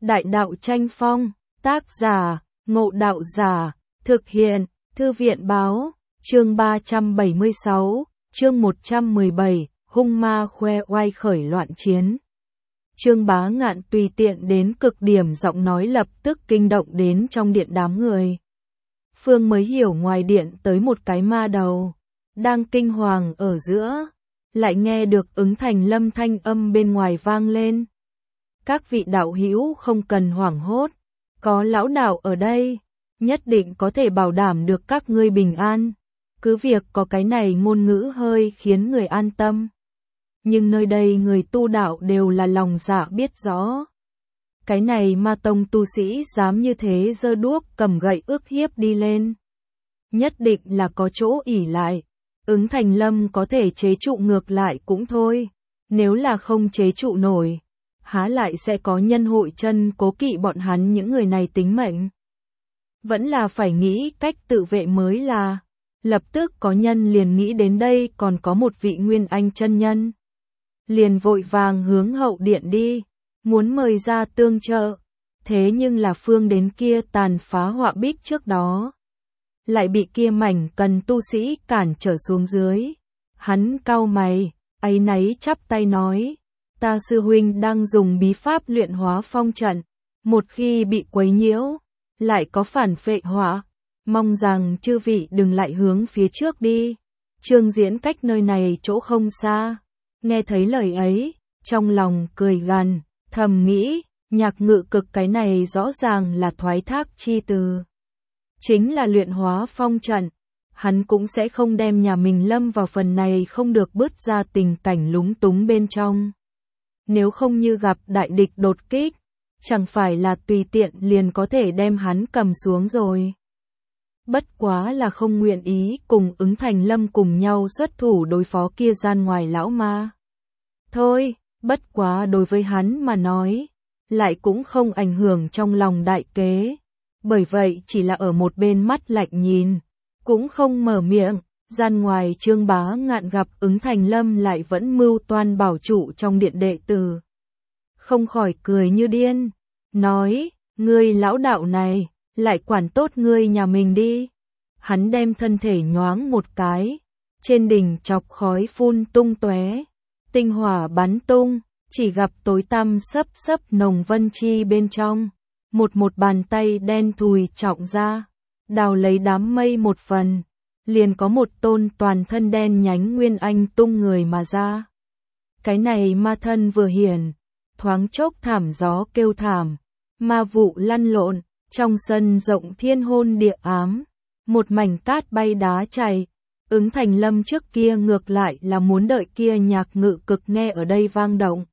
Đại đạo tranh phong, tác giả, Ngộ Đạo Giả, thực hiện, Thư viện báo, chương 376, chương 117, hung ma khoe oai khởi loạn chiến. Trương Bá Ngạn tùy tiện đến cực điểm, giọng nói lập tức kinh động đến trong điện đám người. Phương mới hiểu ngoài điện tới một cái ma đầu, đang kinh hoàng ở giữa, lại nghe được Ứng Thành Lâm thanh âm bên ngoài vang lên. Các vị đạo hữu không cần hoảng hốt, có lão đạo ở đây, nhất định có thể bảo đảm được các ngươi bình an. Cứ việc có cái này ngôn ngữ hơi khiến người an tâm, nhưng nơi đây người tu đạo đều là lòng dạ biết rõ. Cái này ma tông tu sĩ dám như thế giơ đuốc cầm gậy ức hiếp đi lên, nhất định là có chỗ ỷ lại. Ứng Thành Lâm có thể chế trụ ngược lại cũng thôi, nếu là không chế trụ nổi, há lại sẽ có nhân hội chân cố kỵ bọn hắn những người này tính mệnh. Vẫn là phải nghĩ cách tự vệ mới là. Lập tức có nhân liền nghĩ đến đây còn có một vị Nguyên Anh chân nhân, liền vội vàng hướng hậu điện đi, muốn mời ra tương trợ. Thế nhưng là Phương đến kia tàn phá họa bích trước đó, lại bị kia mảnh cần tu sĩ cản trở xuống dưới. Hắn cau mày, áy náy chắp tay nói, ta sư huynh đang dùng bí pháp luyện hóa phong trận, một khi bị quấy nhiễu, lại có phản phệ họa, mong rằng chư vị đừng lại hướng phía trước đi. Trương Diễn cách nơi này chỗ không xa, nghe thấy lời ấy, trong lòng cười gằn, thầm nghĩ, Nhạc Ngự Cực cái này rõ ràng là thoái thác chi từ, chính là luyện hóa phong trận, hắn cũng sẽ không đem nhà mình lâm vào phần này không được bứt ra tình cảnh lúng túng bên trong. Nếu không như gặp đại địch đột kích, chẳng phải là tùy tiện liền có thể đem hắn cầm xuống rồi. Bất quá là không nguyện ý cùng Ứng Thành Lâm cùng nhau xuất thủ đối phó kia gian ngoài lão ma. Thôi, bất quá đối với hắn mà nói, lại cũng không ảnh hưởng trong lòng đại kế. Bởi vậy chỉ là ở một bên mắt lạnh nhìn, cũng không mở miệng. Gian ngoài Trương Bá Ngạn gặp Ứng Thành Lâm lại vẫn mưu toan bảo trụ trong điện đệ tử, không khỏi cười như điên, nói, ngươi lão đạo này, lại quản tốt ngươi nhà mình đi. Hắn đem thân thể nhoáng một cái, trên đỉnh chọc khói phun tung tóe, tinh hỏa bắn tung, chỉ gặp tối tăm sấp sấp nồng vân chi bên trong, một bàn tay đen thùi trọng ra, đào lấy đám mây một phần, liền có một tôn toàn thân đen nhánh Nguyên Anh tung người mà ra. Cái này ma thân vừa hiển, thoáng chốc thảm gió kêu thảm, ma vụ lăn lộn, trong sân rộng thiên hôn địa ám, một mảnh cát bay đá chảy. Ứng Thành Lâm trước kia ngược lại là muốn đợi kia Nhạc Ngự Cực nghe ở đây vang động,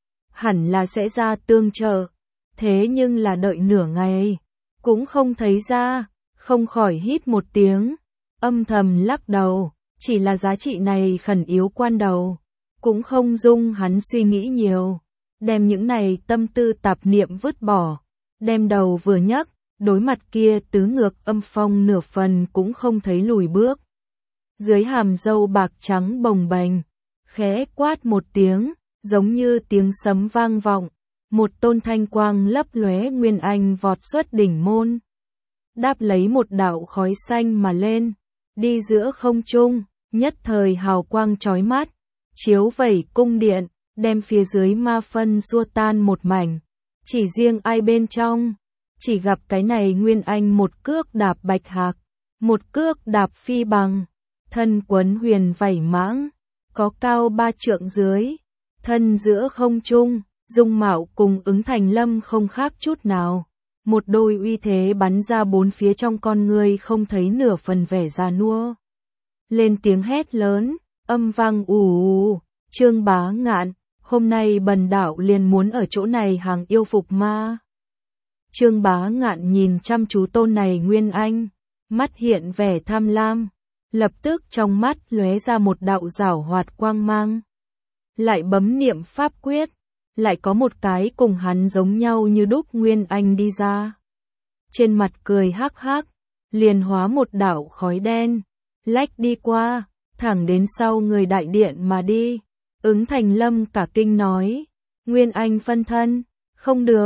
hẳn là sẽ ra tương trợ, thế nhưng là đợi nửa ngày, cũng không thấy ra, không khỏi hít một tiếng, âm thầm lắc đầu, chỉ là giá trị này khẩn yếu quan đầu, cũng không dung hắn suy nghĩ nhiều, đem những này tâm tư tạp niệm vứt bỏ, đem đầu vừa nhấc, đối mặt kia tứ ngược âm phong nửa phần cũng không thấy lùi bước. Dưới hàm râu bạc trắng bồng bềnh, khẽ quát một tiếng, giống như tiếng sấm vang vọng, một tôn thanh quang lấp lóe Nguyên Anh vọt xuất đỉnh môn, đáp lấy một đạo khói xanh mà lên, đi giữa không trung, nhất thời hào quang chói mắt, chiếu vẩy cung điện, đem phía dưới ma phân xua tan một mảnh. Chỉ riêng ai bên trong, chỉ gặp cái này Nguyên Anh một cước đạp bạch hạc, một cước đạp phi bằng, thân quấn huyền vảy mãng, có cao 3 trượng dưới, thân giữa không trung, dung mạo cùng Ứng Thành Lâm không khác chút nào. Một đôi uy thế bắn ra bốn phía trong con người không thấy nửa phần vẻ già nua. Lên tiếng hét lớn, âm vang ù. Trương Bá Ngạn, hôm nay bần đạo liền muốn ở chỗ này hàng yêu phục ma. Trương Bá Ngạn nhìn chăm chú tôn này Nguyên Anh, mắt hiện vẻ tham lam, lập tức trong mắt lóe ra một đạo giảo hoạt quang mang. Lại bấm niệm pháp quyết, lại có một cái cùng hắn giống nhau như đúc Nguyên Anh đi ra. Trên mặt cười hắc hắc, liền hóa một đạo khói đen, lách đi qua, thẳng đến sau người đại điện mà đi. Ứng Thành Lâm cả kinh nói, Nguyên Anh phân thân, không được,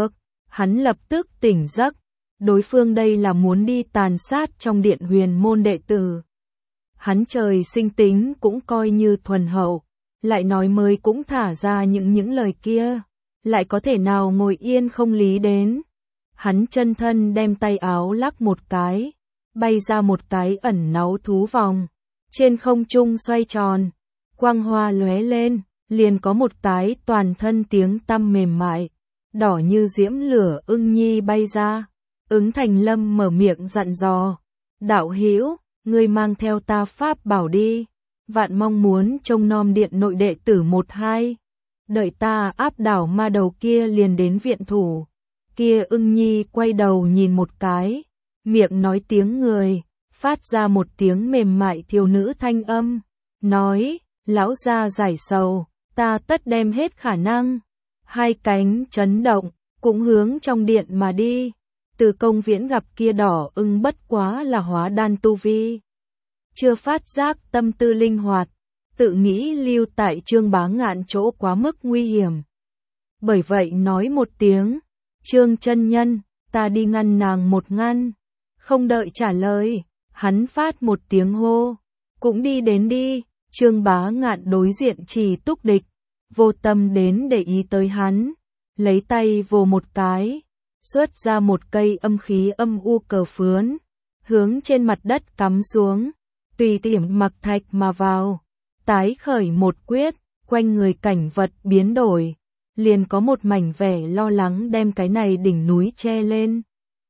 Hắn lập tức tỉnh giấc, đối phương đây là muốn đi tàn sát trong điện huyền môn đệ tử. Hắn trời sinh tính cũng coi như thuần hậu, lại nói mới cũng thả ra những lời kia, lại có thể nào ngồi yên không lý đến. Hắn chân thân đem tay áo lắc một cái, bay ra một cái ẩn náu thú vòng, trên không trung xoay tròn, quang hoa lóe lên, liền có một cái toàn thân tiếng tăm mềm mại, đỏ như diễm lửa ưng nhi bay ra. Ứng Thành Lâm mở miệng dặn dò, đạo hữu, ngươi mang theo ta pháp bảo đi, vạn mong muốn trông nom điện nội đệ tử 1-2, đợi ta áp đảo ma đầu kia liền đến viện thủ. Kia ưng nhi quay đầu nhìn một cái, miệng nói tiếng người, phát ra một tiếng mềm mại thiếu nữ thanh âm, nói, lão gia giải sầu, ta tất đem hết khả năng. Hai cánh chấn động, cũng hướng trong điện mà đi. Từ Công Viễn gặp kia đỏ ưng bất quá là hóa đan tu vi, chưa phát giác tâm tư linh hoạt, tự nghĩ lưu tại Trương Bá Ngạn chỗ quá mức nguy hiểm. Bởi vậy nói một tiếng, Trương chân nhân, ta đi ngăn nàng một ngăn. Không đợi trả lời, hắn phát một tiếng hô, cũng đi đến đi. Trương Bá Ngạn đối diện Trì Túc Địch, vô tâm đến để ý tới hắn, lấy tay vồ một cái, xuất ra một cây âm khí âm u cờ phướn, hướng trên mặt đất cắm xuống, tùy tiện mặc thạch mà vào, tái khởi một quyết, quanh người cảnh vật biến đổi, liền có một mảnh vẻ lo lắng đem cái này đỉnh núi che lên.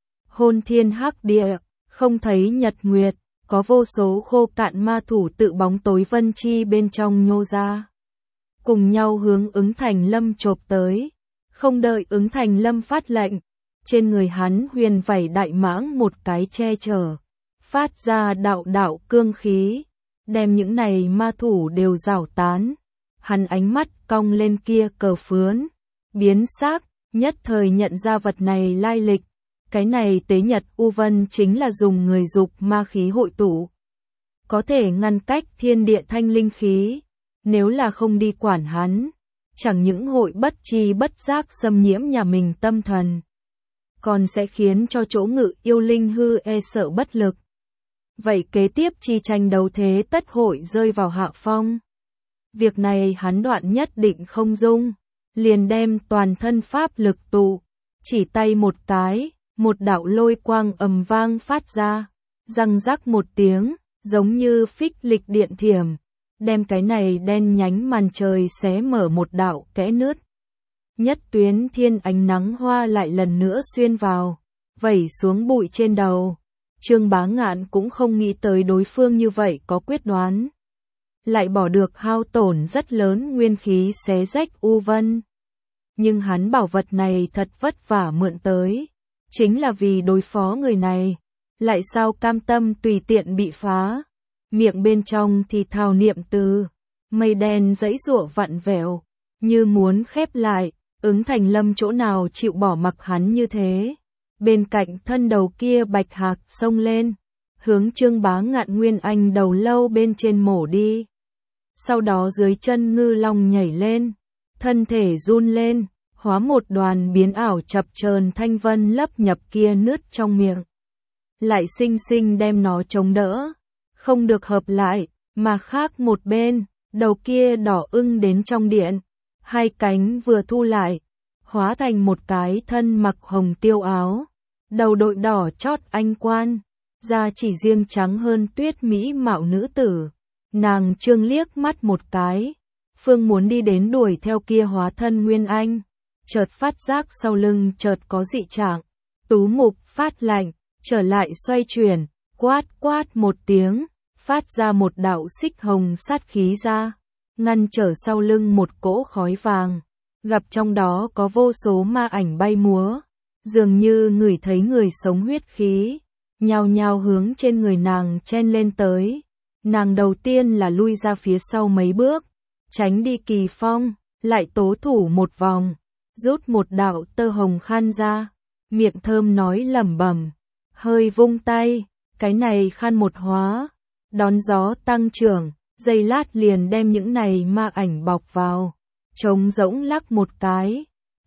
Hôn thiên hắc địa, không thấy nhật nguyệt, có vô số khô cạn ma thủ tự bóng tối vân chi bên trong nhô ra, cùng nhau hướng Ứng Thành Lâm chộp tới. Không đợi Ứng Thành Lâm phát lệnh, trên người hắn huyền vảy đại mãng một cái che chở, phát ra đạo đạo cương khí, đem những này ma thủ đều rảo tán. Hắn ánh mắt cong lên kia cờ phướn, biến sắc, nhất thời nhận ra vật này lai lịch. Cái này tế nhật U Vân chính là dùng người dục ma khí hội tụ, có thể ngăn cách thiên địa thanh linh khí. Nếu là không đi quản hắn, chẳng những hội bất tri bất giác xâm nhiễm nhà mình tâm thần, còn sẽ khiến cho chỗ ngự yêu linh hư e sợ bất lực. Vậy kế tiếp chi tranh đấu thế tất hội rơi vào hạ phong. Việc này hắn đoạn nhất định không dung, liền đem toàn thân pháp lực tụ, chỉ tay một cái, một đạo lôi quang ầm vang phát ra, răng rắc một tiếng, giống như phích lịch điện thiểm, đem cái này đen nhánh màn trời xé mở một đạo kẽ nứt. Nhất tuyến thiên ánh nắng hoa lại lần nữa xuyên vào, vẩy xuống bụi trên đầu. Trương Bá Ngạn cũng không nghĩ tới đối phương như vậy có quyết đoán, lại bỏ được hao tổn rất lớn nguyên khí xé rách U Vân. Nhưng hắn bảo vật này thật vất vả mượn tới, chính là vì đối phó người này, lại sao cam tâm tùy tiện bị phá. Miệng bên trong thì thào niệm từ, mây đen dãy giụa vặn vẹo, như muốn khép lại. Ứng Thành Lâm chỗ nào chịu bỏ mặc hắn như thế. Bên cạnh thân đầu kia bạch hạc xông lên, hướng Trương Bá Ngạn nguyên anh đầu lâu bên trên mổ đi. Sau đó dưới chân ngư long nhảy lên, thân thể run lên, hóa một đoàn biến ảo chập chờn thanh vân lấp nhập kia nứt trong miệng. Lại sinh sinh đem nó chống đỡ, không được hợp lại, mà khác một bên, đầu kia đỏ ưng đến trong điện, hai cánh vừa thu lại, hóa thành một cái thân mặc hồng tiêu áo, đầu đội đỏ chót anh quan, da chỉ riêng trắng hơn tuyết mỹ mạo nữ tử. Nàng trương liếc mắt một cái, phương muốn đi đến đuổi theo kia hóa thân nguyên anh, chợt phát giác sau lưng chợt có dị trạng, tú mục phát lạnh, trở lại xoay chuyển, quát quát một tiếng, phát ra một đạo xích hồng sát khí ra, ngăn trở sau lưng một cỗ khói vàng, gặp trong đó có vô số ma ảnh bay múa, dường như ngửi thấy người sống huyết khí, nhao nhao hướng trên người nàng chen lên tới. Nàng đầu tiên là lui ra phía sau mấy bước, tránh đi kỳ phong, lại tố thủ một vòng, rút một đạo tơ hồng khăn ra, miệng thơm nói lẩm bẩm, hơi vung tay, cái này khăn một hóa, đón gió tăng trưởng, giây lát liền đem những này ma ảnh bọc vào, trống rỗng lắc một cái,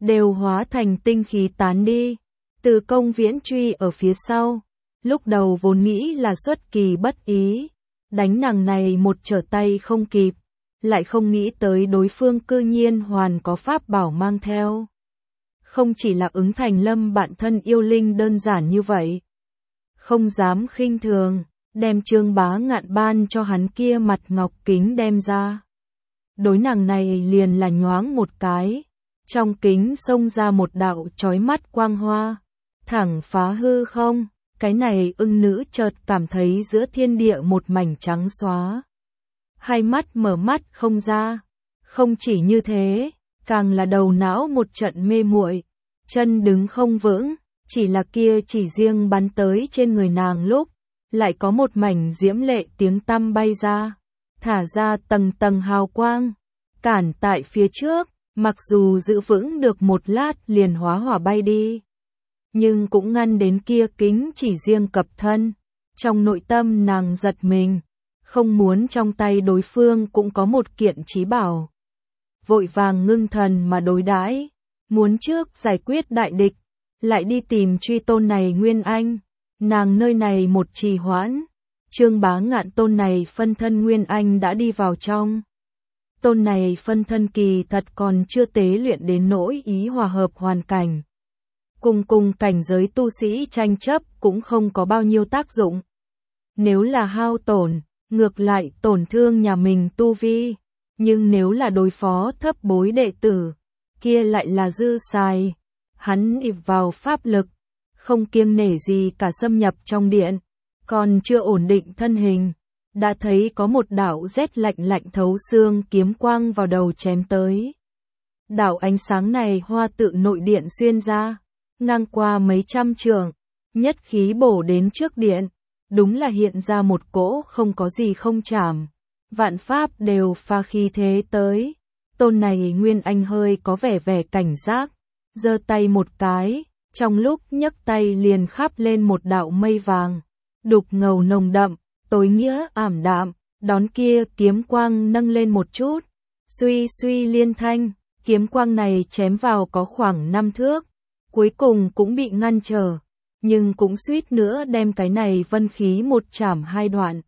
đều hóa thành tinh khí tán đi. Từ Công Viễn truy ở phía sau, lúc đầu vốn nghĩ là xuất kỳ bất ý, đánh nàng này một trở tay không kịp, lại không nghĩ tới đối phương cư nhiên hoàn có pháp bảo mang theo. Không chỉ là ứng thành Lâm bạn thân yêu linh đơn giản như vậy, không dám khinh thường, đem Trương Bá Ngạn ban cho hắn kia mặt ngọc kính đem ra. Đối nàng này liền là nhoáng một cái, trong kính xông ra một đạo chói mắt quang hoa, thẳng phá hư không. Cái này ưng nữ chợt cảm thấy giữa thiên địa một mảnh trắng xóa. Hai mắt mở mắt không ra. Không chỉ như thế, càng là đầu não một trận mê muội, chân đứng không vững, chỉ là kia chỉ riêng bắn tới trên người nàng lúc, lại có một mảnh diễm lệ tiếng tăm bay ra, thả ra tầng tầng hào quang, cản tại phía trước, mặc dù giữ vững được một lát liền hóa hỏa bay đi. Nhưng cũng ngăn đến kia kính chỉ riêng cập thân. Trong nội tâm nàng giật mình, không muốn trong tay đối phương cũng có một kiện chí bảo. Vội vàng ngưng thần mà đối đãi, muốn trước giải quyết đại địch, lại đi tìm truy tôn này Nguyên Anh. Nàng nơi này một trì hoãn, Trương Bá Ngạn tôn này phân thân Nguyên Anh đã đi vào trong. Tôn này phân thân kỳ thật còn chưa tế luyện đến nỗi ý hòa hợp hoàn cảnh. Cùng cảnh giới tu sĩ tranh chấp cũng không có bao nhiêu tác dụng. Nếu là hao tổn, ngược lại tổn thương nhà mình tu vi, nhưng nếu là đối phó thấp bối đệ tử, kia lại là dư xài. Hắn ịp vào pháp lực, không kiêng nể gì cả xâm nhập trong điện, còn chưa ổn định thân hình, đã thấy có một đạo rét lạnh lạnh thấu xương kiếm quang vào đầu chém tới. Đạo ánh sáng này hoa tự nội điện xuyên ra, ngang qua mấy trăm trượng, nhất khí bổ đến trước điện, đúng là hiện ra một cỗ không có gì không chảm, vạn pháp đều pha khí thế tới. Tôn này Nguyên Anh hơi có vẻ cảnh giác, giơ tay một cái, trong lúc nhấc tay liền khắp lên một đạo mây vàng, đục ngầu nồng đậm, tối nghĩa ảm đạm, đón kia kiếm quang nâng lên một chút, suy suy liên thanh, kiếm quang này chém vào có khoảng 5 thước. Cuối cùng cũng bị ngăn trở, nhưng cũng suýt nữa đem cái này vân khí một chảm hai đoạn.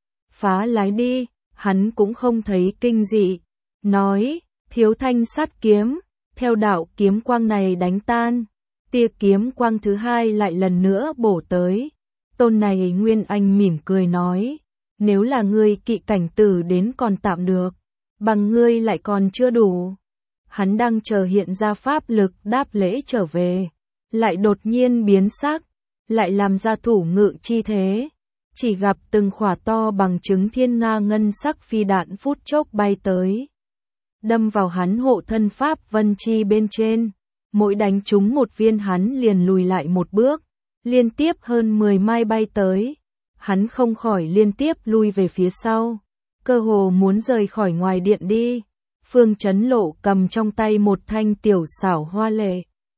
Phá lái đi, hắn cũng không thấy kinh dị, nói, thiếu thanh sát kiếm, theo đạo kiếm quang này đánh tan, tia kiếm quang thứ hai lại lần nữa bổ tới. Tôn này Nguyên Anh mỉm cười nói, nếu là ngươi kỵ cảnh tử đến còn tạm được, bằng ngươi lại còn chưa đủ. Hắn đang chờ hiện ra pháp lực đáp lễ trở về, lại đột nhiên biến sắc, lại làm ra thủ ngự chi thế, chỉ gặp từng khỏa to bằng trứng thiên nga ngân sắc phi đạn phút chốc bay tới, đâm vào hắn hộ thân pháp vân chi bên trên, mỗi đánh trúng một viên hắn liền lùi lại một bước, liên tiếp hơn 10 mai bay tới, hắn không khỏi liên tiếp lui về phía sau, cơ hồ muốn rời khỏi ngoài điện đi. Phương Chấn Lộ cầm trong tay một thanh tiểu xảo hoa lệ.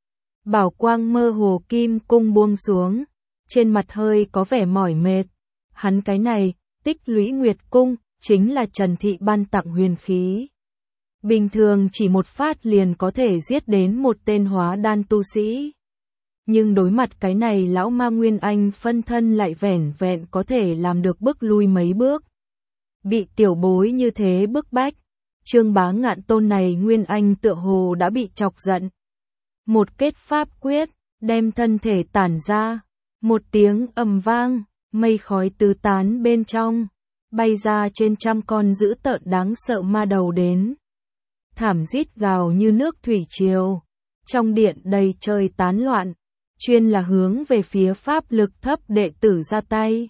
Bảo quang mơ hồ kim cung buông xuống, trên mặt hơi có vẻ mỏi mệt. Hắn cái này, tích lũy nguyệt cung, chính là Trần Thị ban tặng huyền khí. Bình thường chỉ một phát liền có thể giết đến một tên hóa đan tu sĩ. Nhưng đối mặt cái này lão ma Nguyên Anh phân thân lại vẻn vẹn có thể làm được bước lui mấy bước. Bị tiểu bối như thế bức bách. Trương Bá Ngạn tôn này Nguyên Anh tựa hồ đã bị chọc giận. Một kết pháp quyết, đem thân thể tản ra. Một tiếng ầm vang, mây khói tứ tán bên trong. Bay ra trên trăm con dữ tợn đáng sợ ma đầu đến. Thảm rít gào như nước thủy triều. Trong điện đầy trời tán loạn. Chuyên là hướng về phía pháp lực thấp đệ tử ra tay.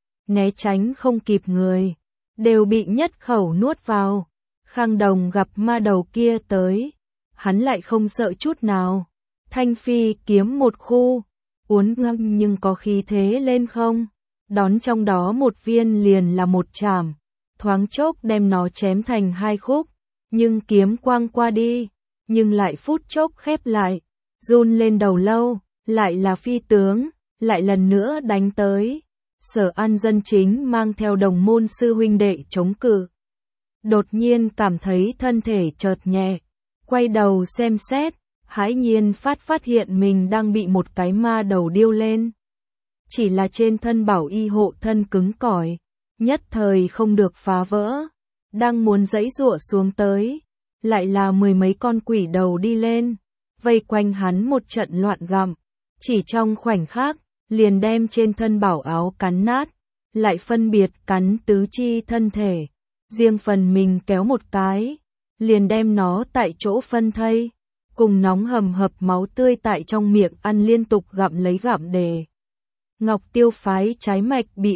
Né tránh không kịp người. Đều bị nhất khẩu nuốt vào. Khang Đồng gặp ma đầu kia tới, hắn lại không sợ chút nào. Thanh phi kiếm một khu, uốn ngâm nhưng có khí thế lên không, đón trong đó một viên liền là một chảm, thoáng chốc đem nó chém thành hai khúc, nhưng kiếm quang qua đi, nhưng lại phút chốc khép lại, run lên đầu lâu, lại là phi tướng, lại lần nữa đánh tới. Sở An Dân Chính mang theo đồng môn sư huynh đệ chống cự. Đột nhiên cảm thấy thân thể chợt nhẹ, quay đầu xem xét, hãi nhiên phát hiện mình đang bị một cái ma đầu điêu lên. Chỉ là trên thân bảo y hộ thân cứng cỏi, nhất thời không được phá vỡ, đang muốn giãy giụa xuống tới, lại là mười mấy con quỷ đầu đi lên, vây quanh hắn một trận loạn gặm, chỉ trong khoảnh khắc, liền đem trên thân bảo áo cắn nát, lại phân biệt cắn tứ chi thân thể, riêng phần mình kéo một cái, liền đem nó tại chỗ phân thây, cùng nóng hầm hập máu tươi tại trong miệng ăn liên tục gặm lấy gặm để. Ngọc Tiêu phái trái mạch bị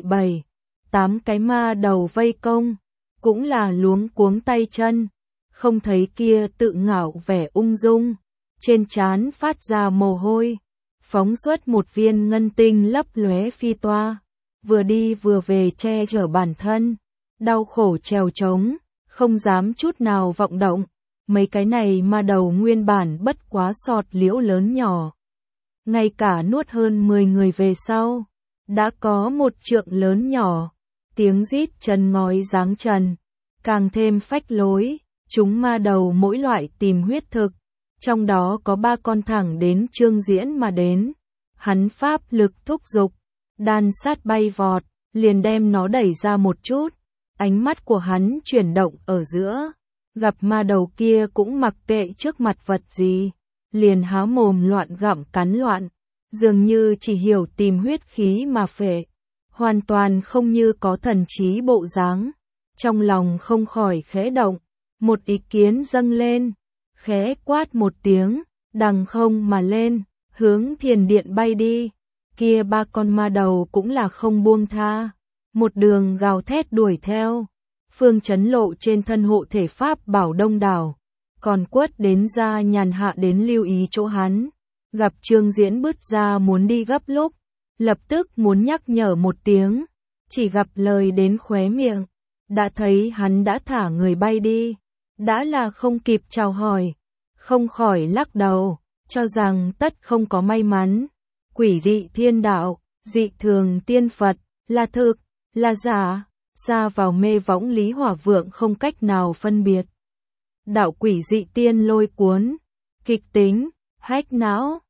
7-8 cái ma đầu vây công, cũng là luống cuống tay chân, không thấy kia tự ngạo vẻ ung dung, trên trán phát ra mồ hôi, phóng xuất một viên ngân tinh lấp lóe phi toa, vừa đi vừa về che chở bản thân, đau khổ trèo trống, không dám chút nào vọng động. Mấy cái này ma đầu nguyên bản bất quá sọt liễu lớn nhỏ, ngay cả nuốt hơn 10 người về sau, đã có một trượng lớn nhỏ, tiếng rít trần ngói giáng trần, càng thêm phách lối, chúng ma đầu mỗi loại tìm huyết thực, trong đó có 3 con thẳng đến Trương Diễn mà đến, hắn pháp lực thúc giục, đan sát bay vọt, liền đem nó đẩy ra một chút, ánh mắt của hắn chuyển động ở giữa, gặp ma đầu kia cũng mặc kệ trước mặt vật gì, liền há mồm loạn gặm cắn loạn, dường như chỉ hiểu tìm huyết khí mà phệ, hoàn toàn không như có thần trí bộ dáng. Trong lòng không khỏi khẽ động, một ý kiến dâng lên, khẽ quát một tiếng, đằng không mà lên, hướng thiền điện bay đi. Kia 3 con ma đầu cũng là không buông tha, một đường gào thét đuổi theo. Phương Chấn Lộ trên thân hộ thể pháp bảo đông đảo, còn Quất đến ra nhàn hạ đến lưu ý chỗ hắn, gặp Trương Diễn bứt ra muốn đi gấp lúc, lập tức muốn nhắc nhở một tiếng, chỉ gặp lời đến khóe miệng, đã thấy hắn đã thả người bay đi, đã là không kịp chào hỏi, không khỏi lắc đầu, cho rằng tất không có may mắn, quỷ dị thiên đạo, dị thường tiên Phật, là thực, là giả. Ra vào mê võng Lý Hỏa Vượng không cách nào phân biệt. Đạo quỷ dị tiên lôi cuốn, kịch tính, hách não,